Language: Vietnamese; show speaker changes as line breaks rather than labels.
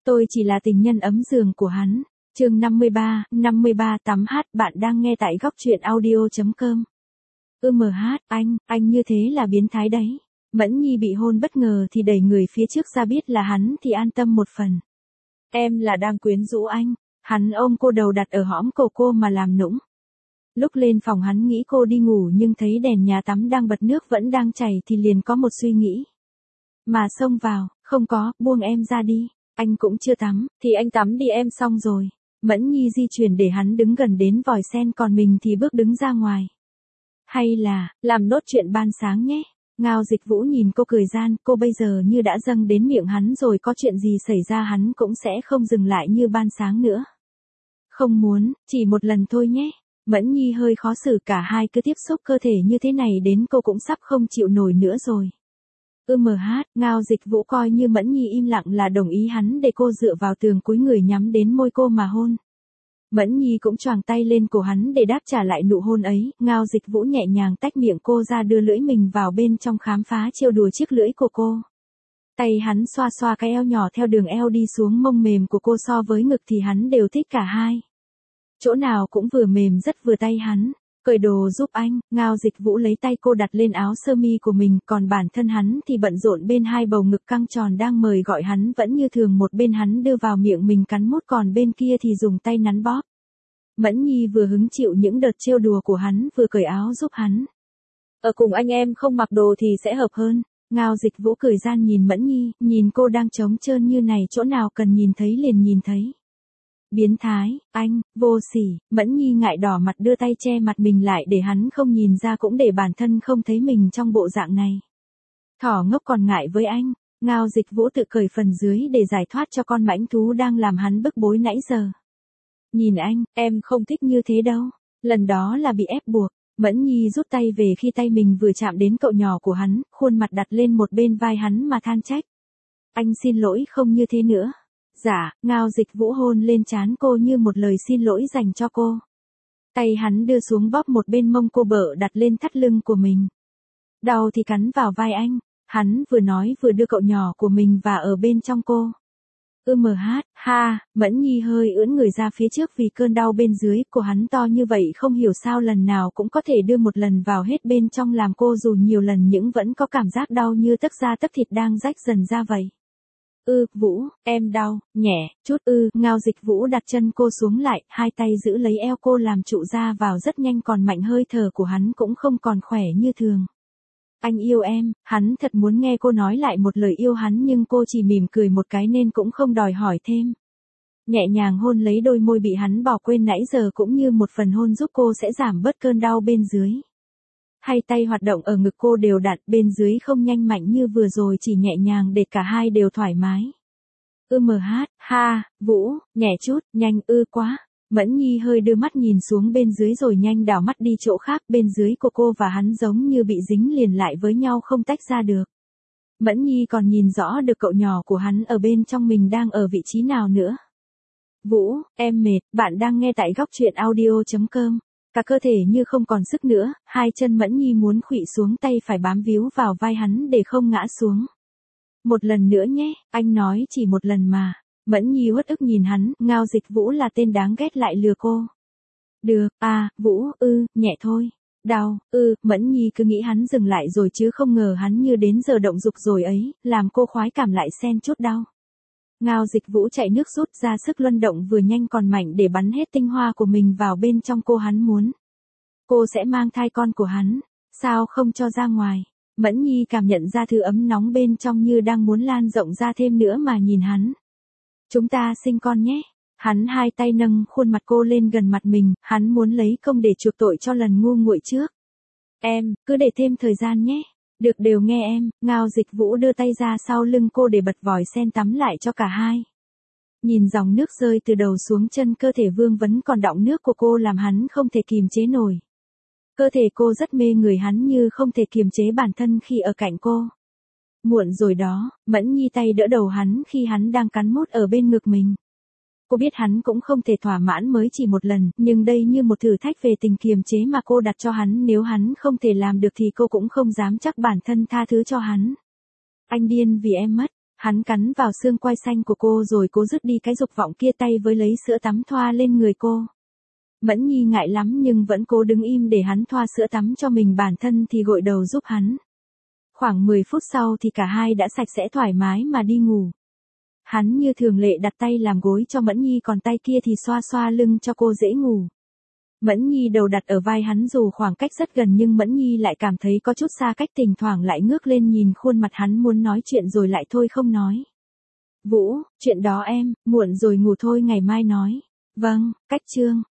Tôi chỉ là tình nhân ấm giường của hắn. Chương 53 tắm hát. Bạn đang nghe tại góc truyện audio.com. Anh như thế là biến thái đấy. Mẫn Nhi bị hôn bất ngờ thì đẩy người phía trước ra, biết là hắn thì an tâm một phần. Em là đang quyến rũ anh. Hắn ôm cô, đầu đặt ở hõm cổ cô mà làm nũng. Lúc lên phòng hắn nghĩ cô đi ngủ nhưng thấy đèn nhà tắm đang bật, nước vẫn đang chảy thì liền có một suy nghĩ. Mà xông vào, không có, buông em ra đi. Anh cũng chưa tắm, thì anh tắm đi, em xong rồi. Mẫn Nhi di chuyển để hắn đứng gần đến vòi sen, còn mình thì bước đứng ra ngoài. Hay là, làm nốt chuyện ban sáng nhé. Ngao Dịch Vũ nhìn cô cười gian, cô bây giờ như đã dâng đến miệng hắn rồi, có chuyện gì xảy ra hắn cũng sẽ không dừng lại như ban sáng nữa. Không muốn, chỉ một lần thôi nhé. Mẫn Nhi hơi khó xử, cả hai cứ tiếp xúc cơ thể như thế này đến cô cũng sắp không chịu nổi nữa rồi. Ngao Dịch Vũ coi như Mẫn Nhi im lặng là đồng ý hắn, để cô dựa vào tường cúi người nhắm đến môi cô mà hôn. Mẫn Nhi cũng choàng tay lên cổ hắn để đáp trả lại nụ hôn ấy. Ngao Dịch Vũ nhẹ nhàng tách miệng cô ra, đưa lưỡi mình vào bên trong khám phá trêu đùa chiếc lưỡi của cô. Tay hắn xoa xoa cái eo nhỏ theo đường eo đi xuống mông mềm của cô, so với ngực thì hắn đều thích cả hai. Chỗ nào cũng vừa mềm rất vừa tay hắn. Cởi đồ giúp anh. Ngao Dịch Vũ lấy tay cô đặt lên áo sơ mi của mình, còn bản thân hắn thì bận rộn bên hai bầu ngực căng tròn đang mời gọi hắn vẫn như thường, một bên hắn đưa vào miệng mình cắn mút, còn bên kia thì dùng tay nắn bóp. Mẫn Nhi vừa hứng chịu những đợt trêu đùa của hắn, vừa cởi áo giúp hắn. Ở cùng anh em không mặc đồ thì sẽ hợp hơn. Ngao Dịch Vũ cười gian nhìn Mẫn Nhi, nhìn cô đang trống trơn như này, chỗ nào cần nhìn thấy liền nhìn thấy. Biến thái, anh, vô sỉ. Mẫn Nhi ngại đỏ mặt đưa tay che mặt mình lại để hắn không nhìn ra, cũng để bản thân không thấy mình trong bộ dạng này. Thỏ ngốc còn ngại với anh. Ngao Dịch Vũ tự cởi phần dưới để giải thoát cho con mãnh thú đang làm hắn bức bối nãy giờ. Nhìn anh, em không thích như thế đâu. Lần đó là bị ép buộc. Mẫn Nhi rút tay về khi tay mình vừa chạm đến cậu nhỏ của hắn, khuôn mặt đặt lên một bên vai hắn mà than trách. Anh xin lỗi, không như thế nữa. Dạ. Ngao Dịch Vũ hôn lên trán cô như một lời xin lỗi dành cho cô. Tay hắn đưa xuống bóp một bên mông cô, bợ đặt lên thắt lưng của mình. Đau thì cắn vào vai anh. Hắn vừa nói vừa đưa cậu nhỏ của mình và ở bên trong cô. Mẫn Nhi hơi ưỡn người ra phía trước vì cơn đau bên dưới. Của hắn to như vậy không hiểu sao lần nào cũng có thể đưa một lần vào hết bên trong, làm cô dù nhiều lần nhưng vẫn có cảm giác đau như tấc da tấc thịt đang rách dần ra vậy. Vũ, em đau, nhẹ, chút. Ngao Dịch Vũ đặt chân cô xuống lại, hai tay giữ lấy eo cô làm trụ ra vào rất nhanh, còn mạnh hơi thở của hắn cũng không còn khỏe như thường. Anh yêu em. Hắn thật muốn nghe cô nói lại một lời yêu hắn, nhưng cô chỉ mỉm cười một cái nên cũng không đòi hỏi thêm. Nhẹ nhàng hôn lấy đôi môi bị hắn bỏ quên nãy giờ, cũng như một phần hôn giúp cô sẽ giảm bớt cơn đau bên dưới. Hai tay hoạt động ở ngực cô đều đặn, bên dưới không nhanh mạnh như vừa rồi, chỉ nhẹ nhàng để cả hai đều thoải mái. Vũ, nhẹ chút, nhanh. Quá. Mẫn Nhi hơi đưa mắt nhìn xuống bên dưới rồi nhanh đảo mắt đi chỗ khác. Bên dưới của cô và hắn giống như bị dính liền lại với nhau, không tách ra được. Mẫn Nhi còn nhìn rõ được cậu nhỏ của hắn ở bên trong mình đang ở vị trí nào nữa. Vũ, em mệt. Bạn đang nghe tại góc truyện audio.com. Cả cơ thể như không còn sức nữa, hai chân Mẫn Nhi muốn khuỵu xuống, tay phải bám víu vào vai hắn để không ngã xuống. Một lần nữa nhé, anh nói chỉ một lần mà. Mẫn Nhi uất ức nhìn hắn. Ngao Dịch Vũ là tên đáng ghét lại lừa cô. Được, Vũ, nhẹ thôi. Đau, Mẫn Nhi cứ nghĩ hắn dừng lại rồi chứ không ngờ hắn như đến giờ động dục rồi ấy, làm cô khoái cảm lại xen chút đau. Ngao Dịch Vũ chạy nước rút ra sức, luân động vừa nhanh còn mạnh để bắn hết tinh hoa của mình vào bên trong cô. Hắn muốn cô sẽ mang thai con của hắn, sao không cho ra ngoài. Mẫn Nhi cảm nhận ra thứ ấm nóng bên trong như đang muốn lan rộng ra thêm nữa mà nhìn hắn. Chúng ta sinh con nhé. Hắn hai tay nâng khuôn mặt cô lên gần mặt mình, hắn muốn lấy công để chuộc tội cho lần ngu nguội trước. Em, cứ để thêm thời gian nhé. Được, đều nghe em. Ngao Dịch Vũ đưa tay ra sau lưng cô để bật vòi sen tắm lại cho cả hai. Nhìn dòng nước rơi từ đầu xuống chân, cơ thể vương vấn còn đọng nước của cô làm hắn không thể kìm chế nổi. Cơ thể cô rất mê người hắn, như không thể kiềm chế bản thân khi ở cạnh cô. Muộn rồi đó. Mẫn Nhi tay đỡ đầu hắn khi hắn đang cắn mút ở bên ngực mình. Cô biết hắn cũng không thể thỏa mãn mới chỉ một lần, nhưng đây như một thử thách về tình kiềm chế mà cô đặt cho hắn. Nếu hắn không thể làm được thì cô cũng không dám chắc bản thân tha thứ cho hắn. Anh điên vì em mất. Hắn cắn vào xương quai xanh của cô rồi cố dứt đi cái dục vọng kia, tay với lấy sữa tắm thoa lên người cô. Mẫn Nhi ngại lắm nhưng vẫn cố đứng im để hắn thoa sữa tắm cho mình, bản thân thì gội đầu giúp hắn. Khoảng 10 phút sau thì cả hai đã sạch sẽ thoải mái mà đi ngủ. Hắn như thường lệ đặt tay làm gối cho Mẫn Nhi, còn tay kia thì xoa xoa lưng cho cô dễ ngủ. Mẫn Nhi đầu đặt ở vai hắn, dù khoảng cách rất gần nhưng Mẫn Nhi lại cảm thấy có chút xa cách, thỉnh thoảng lại ngước lên nhìn khuôn mặt hắn muốn nói chuyện rồi lại thôi không nói. Vũ, chuyện đó em, muộn rồi ngủ thôi, ngày mai nói. Vâng, cách chương.